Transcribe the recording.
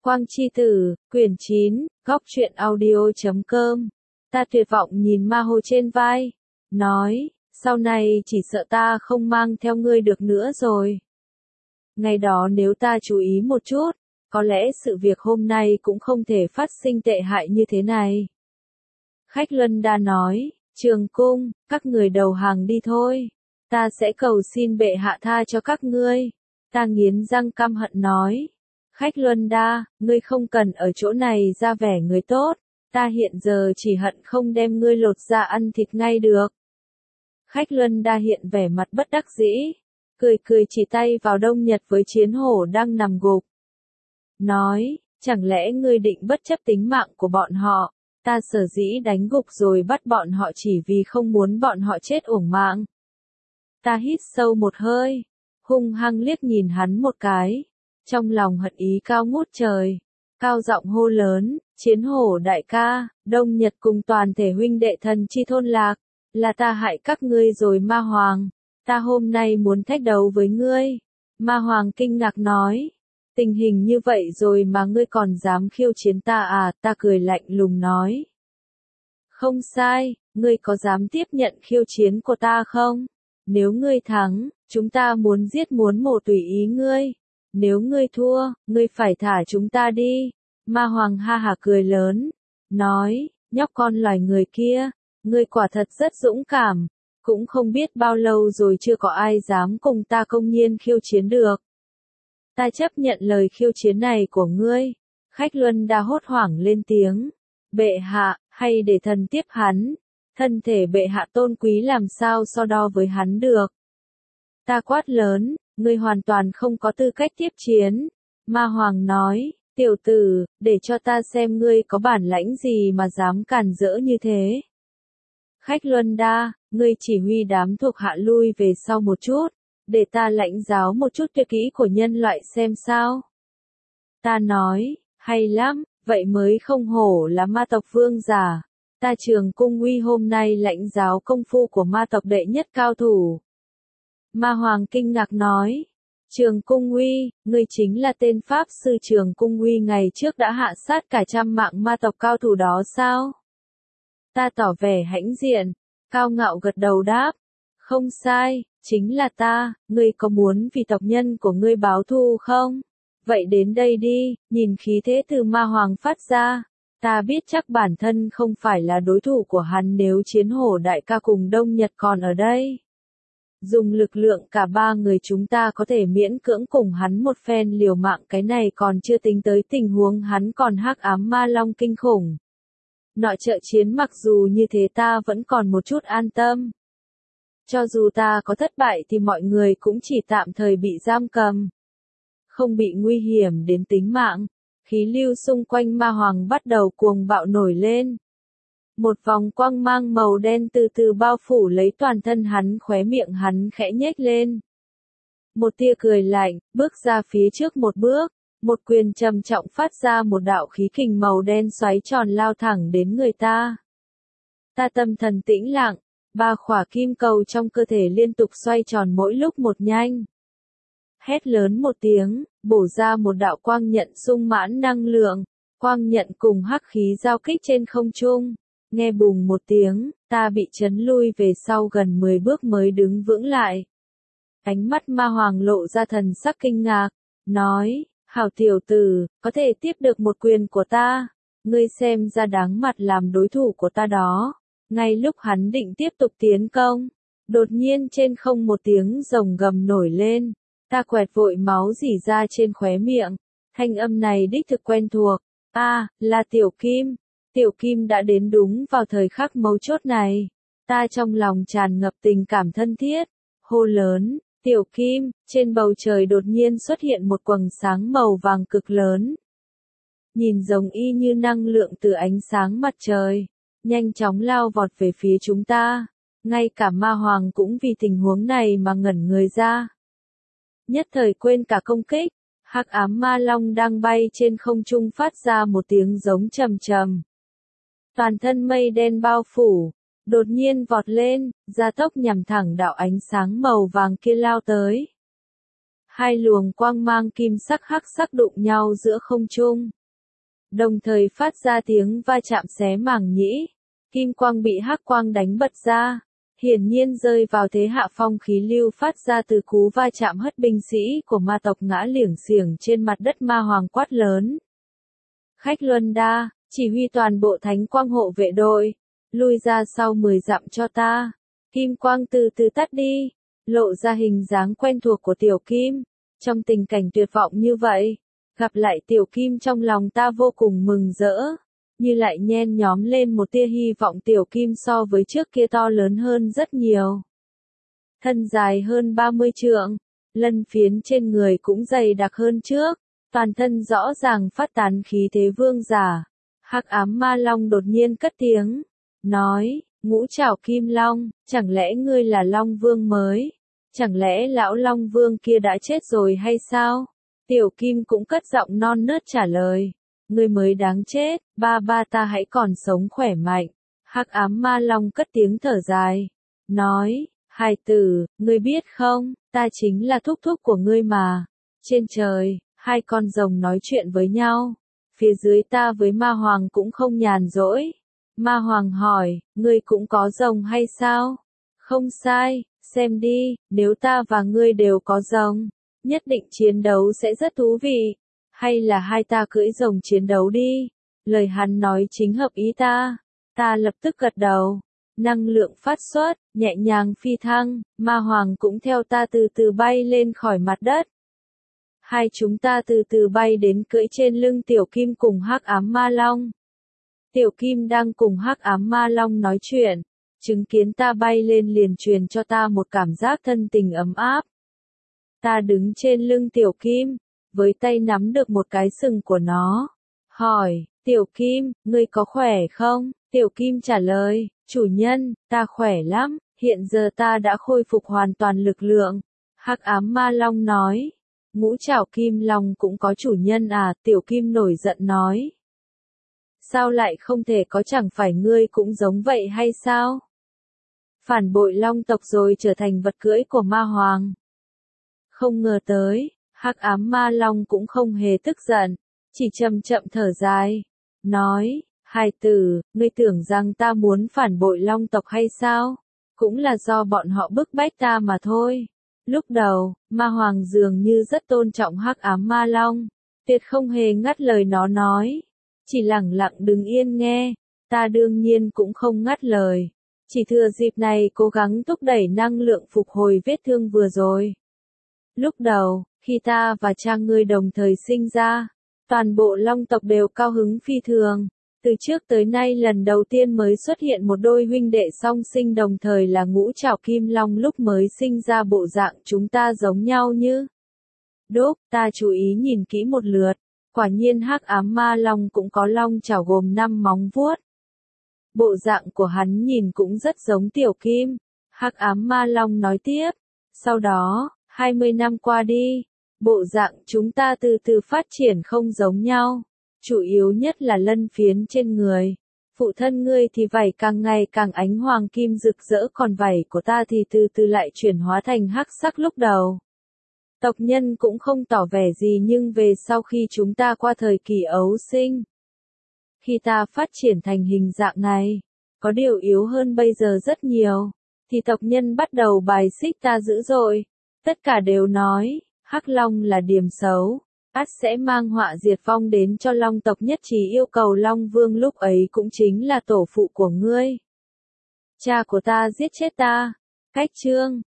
Quang Chi Tử, quyển 9, góc truyện audio.com. Ta tuyệt vọng nhìn Ma Hồ trên vai, nói, sau này chỉ sợ ta không mang theo ngươi được nữa rồi. Ngày đó nếu ta chú ý một chút, có lẽ sự việc hôm nay cũng không thể phát sinh tệ hại như thế này. Khách Luân Đa nói, Trường Cung, các người đầu hàng đi thôi. Ta sẽ cầu xin bệ hạ tha cho các ngươi. Ta nghiến răng căm hận nói. Khách Luân Đa, ngươi không cần ở chỗ này ra vẻ người tốt. Ta hiện giờ chỉ hận không đem ngươi lột ra ăn thịt ngay được. Khách Luân Đa hiện vẻ mặt bất đắc dĩ. Cười cười chỉ tay vào Đông Nhật với Chiến Hổ đang nằm gục. Nói, chẳng lẽ ngươi định bất chấp tính mạng của bọn họ. Ta sở dĩ đánh gục rồi bắt bọn họ chỉ vì không muốn bọn họ chết uổng mạng. Ta hít sâu một hơi, hung hăng liếc nhìn hắn một cái, trong lòng hận ý cao ngút trời, cao giọng hô lớn, Chiến Hổ đại ca, Đông Nhật cùng toàn thể huynh đệ thần chi thôn lạc, là ta hại các ngươi rồi Ma Hoàng, ta hôm nay muốn thách đấu với ngươi. Ma Hoàng kinh ngạc nói, tình hình như vậy rồi mà ngươi còn dám khiêu chiến ta à? Ta cười lạnh lùng nói, không sai, ngươi có dám tiếp nhận khiêu chiến của ta không? Nếu ngươi thắng, chúng ta muốn giết muốn mổ tùy ý ngươi. Nếu ngươi thua, ngươi phải thả chúng ta đi. Ma Hoàng ha hả cười lớn, nói, nhóc con loài người kia, ngươi quả thật rất dũng cảm, cũng không biết bao lâu rồi chưa có ai dám cùng ta công nhiên khiêu chiến được. Ta chấp nhận lời khiêu chiến này của ngươi. Khách Luân Đa hốt hoảng lên tiếng, bệ hạ, hay để thần tiếp hắn, thân thể bệ hạ tôn quý làm sao so đo với hắn được. Ta quát lớn, ngươi hoàn toàn không có tư cách tiếp chiến. Ma Hoàng nói, tiểu tử, để cho ta xem ngươi có bản lãnh gì mà dám cản rỡ như thế. Khách Luân Đa, ngươi chỉ huy đám thuộc hạ lui về sau một chút, để ta lãnh giáo một chút tuyệt kỹ của nhân loại xem sao. Ta nói, hay lắm, vậy mới không hổ là ma tộc vương giả. Ta Trường Cung Uy hôm nay lãnh giáo công phu của ma tộc đệ nhất cao thủ. Ma Hoàng kinh ngạc nói, Trường Cung Uy, ngươi chính là tên Pháp sư Trường Cung Uy ngày trước đã hạ sát cả trăm mạng ma tộc cao thủ đó sao? Ta tỏ vẻ hãnh diện, cao ngạo gật đầu đáp, không sai, chính là ta, ngươi có muốn vì tộc nhân của ngươi báo thù không? Vậy đến đây đi, nhìn khí thế từ Ma Hoàng phát ra. Ta biết chắc bản thân không phải là đối thủ của hắn nếu Chiến Hổ đại ca cùng Đông Nhật còn ở đây. Dùng lực lượng cả ba người chúng ta có thể miễn cưỡng cùng hắn một phen liều mạng, cái này còn chưa tính tới tình huống hắn còn hắc ám ma long kinh khủng. Nội trợ chiến mặc dù như thế ta vẫn còn một chút an tâm. Cho dù ta có thất bại thì mọi người cũng chỉ tạm thời bị giam cầm, không bị nguy hiểm đến tính mạng. Khí lưu xung quanh Ma Hoàng bắt đầu cuồng bạo nổi lên. Một vòng quang mang màu đen từ từ bao phủ lấy toàn thân hắn, khóe miệng hắn khẽ nhếch lên. Một tia cười lạnh, bước ra phía trước một bước, một quyền trầm trọng phát ra một đạo khí kình màu đen xoáy tròn lao thẳng đến người ta. Ta tâm thần tĩnh lặng, ba khỏa kim cầu trong cơ thể liên tục xoay tròn mỗi lúc một nhanh. Hét lớn một tiếng, bổ ra một đạo quang nhận sung mãn năng lượng, quang nhận cùng hắc khí giao kích trên không trung. Nghe bùng một tiếng, ta bị chấn lui về sau gần 10 bước mới đứng vững lại. Ánh mắt Ma Hoàng lộ ra thần sắc kinh ngạc, nói, hảo tiểu tử, có thể tiếp được một quyền của ta, ngươi xem ra đáng mặt làm đối thủ của ta đó. Ngay lúc hắn định tiếp tục tiến công, đột nhiên trên không một tiếng rồng gầm nổi lên. Ta quẹt vội máu rỉ ra trên khóe miệng, thanh âm này đích thực quen thuộc, là Tiểu Kim. Tiểu Kim đã đến đúng vào thời khắc mấu chốt này. Ta trong lòng tràn ngập tình cảm thân thiết, hô lớn, Tiểu Kim, trên bầu trời đột nhiên xuất hiện một quầng sáng màu vàng cực lớn. Nhìn giống y như năng lượng từ ánh sáng mặt trời, nhanh chóng lao vọt về phía chúng ta. Ngay cả Ma Hoàng cũng vì tình huống này mà ngẩn người ra. Nhất thời quên cả công kích, hắc ám ma long đang bay trên không trung phát ra một tiếng giống trầm trầm. Toàn thân mây đen bao phủ, đột nhiên vọt lên, gia tốc nhằm thẳng đạo ánh sáng màu vàng kia lao tới. Hai luồng quang mang kim sắc hắc sắc đụng nhau giữa không trung, đồng thời phát ra tiếng va chạm xé màng nhĩ. Kim quang bị hắc quang đánh bật ra, hiển nhiên rơi vào thế hạ phong, khí lưu phát ra từ cú va chạm hất binh sĩ của ma tộc ngã liểng xiểng trên mặt đất. Ma hoàng quát lớn. Khách Luân Đa, chỉ huy toàn bộ thánh quang hộ vệ đội, lui ra sau 10 dặm cho ta. Kim quang từ từ tắt đi, lộ ra hình dáng quen thuộc của Tiểu Kim. Trong tình cảnh tuyệt vọng như vậy, gặp lại Tiểu Kim trong lòng ta vô cùng mừng rỡ, như lại nhen nhóm lên một tia hy vọng. Tiểu Kim so với trước kia to lớn hơn rất nhiều. Thân dài hơn 30 trượng, lân phiến trên người cũng dày đặc hơn trước, toàn thân rõ ràng phát tán khí thế vương giả. Hắc ám ma long đột nhiên cất tiếng, nói, Ngũ Trảo Kim Long, chẳng lẽ ngươi là Long Vương mới? Chẳng lẽ lão Long Vương kia đã chết rồi hay sao? Tiểu Kim cũng cất giọng non nớt trả lời, ngươi mới đáng chết, ba ta hãy còn sống khỏe mạnh. Hắc ám ma long cất tiếng thở dài, nói, hài tử, ngươi biết không, ta chính là thúc thúc của ngươi mà. Trên trời, hai con rồng nói chuyện với nhau, phía dưới ta với ma hoàng cũng không nhàn rỗi. Ma hoàng hỏi, ngươi cũng có rồng hay sao? Không sai, xem đi, nếu ta và ngươi đều có rồng, nhất định chiến đấu sẽ rất thú vị. Hay là hai ta cưỡi rồng chiến đấu đi? Lời hắn nói chính hợp ý ta. Ta lập tức gật đầu. Năng lượng phát xuất, nhẹ nhàng phi thăng, ma hoàng cũng theo ta từ từ bay lên khỏi mặt đất. Hai chúng ta từ từ bay đến cưỡi trên lưng Tiểu Kim cùng Hắc ám ma long. Tiểu Kim đang cùng Hắc ám ma long nói chuyện, chứng kiến ta bay lên liền truyền cho ta một cảm giác thân tình ấm áp. Ta đứng trên lưng Tiểu Kim, với tay nắm được một cái sừng của nó. Hỏi, Tiểu Kim, ngươi có khỏe không? Tiểu Kim trả lời, chủ nhân, ta khỏe lắm, hiện giờ ta đã khôi phục hoàn toàn lực lượng. Hắc ám ma long nói, Ngũ Trảo Kim Long cũng có chủ nhân à? Tiểu Kim nổi giận nói. Sao lại không thể có, chẳng phải ngươi cũng giống vậy hay sao? Phản bội long tộc rồi trở thành vật cưỡi của ma hoàng. Không ngờ tới, Hắc ám ma long cũng không hề tức giận, chỉ chậm chậm thở dài, nói, hài tử, ngươi tưởng rằng ta muốn phản bội long tộc hay sao? Cũng là do bọn họ bức bách ta mà thôi. Lúc đầu, ma hoàng dường như rất tôn trọng Hắc ám ma long, tuyệt không hề ngắt lời nó nói, chỉ lẳng lặng đứng yên nghe. Ta đương nhiên cũng không ngắt lời, chỉ thừa dịp này cố gắng thúc đẩy năng lượng phục hồi vết thương vừa rồi. Lúc đầu, khi ta và cha ngươi đồng thời sinh ra, toàn bộ long tộc đều cao hứng phi thường. Từ trước tới nay lần đầu tiên mới xuất hiện một đôi huynh đệ song sinh đồng thời là Ngũ Trảo Kim Long. Lúc mới sinh ra bộ dạng chúng ta giống nhau như đúc. Ta chú ý nhìn kỹ một lượt, quả nhiên Hắc ám ma long cũng có long chảo gồm 5 móng vuốt. Bộ dạng của hắn nhìn cũng rất giống Tiểu Kim. Hắc ám ma long nói tiếp, sau đó, 20 năm qua đi, bộ dạng chúng ta từ từ phát triển không giống nhau, chủ yếu nhất là lân phiến trên người. Phụ thân ngươi thì vảy càng ngày càng ánh hoàng kim rực rỡ, còn vảy của ta thì từ từ lại chuyển hóa thành hắc sắc. Lúc đầu, tộc nhân cũng không tỏ vẻ gì, nhưng về sau khi chúng ta qua thời kỳ ấu sinh, khi ta phát triển thành hình dạng này, có điều yếu hơn bây giờ rất nhiều, thì tộc nhân bắt đầu bài xích ta dữ dội. Tất cả đều nói, Hắc Long là điểm xấu, ắt sẽ mang họa diệt vong đến cho Long tộc, nhất trí yêu cầu Long Vương lúc ấy cũng chính là tổ phụ của ngươi. Cha của ta giết chết ta. Cách chương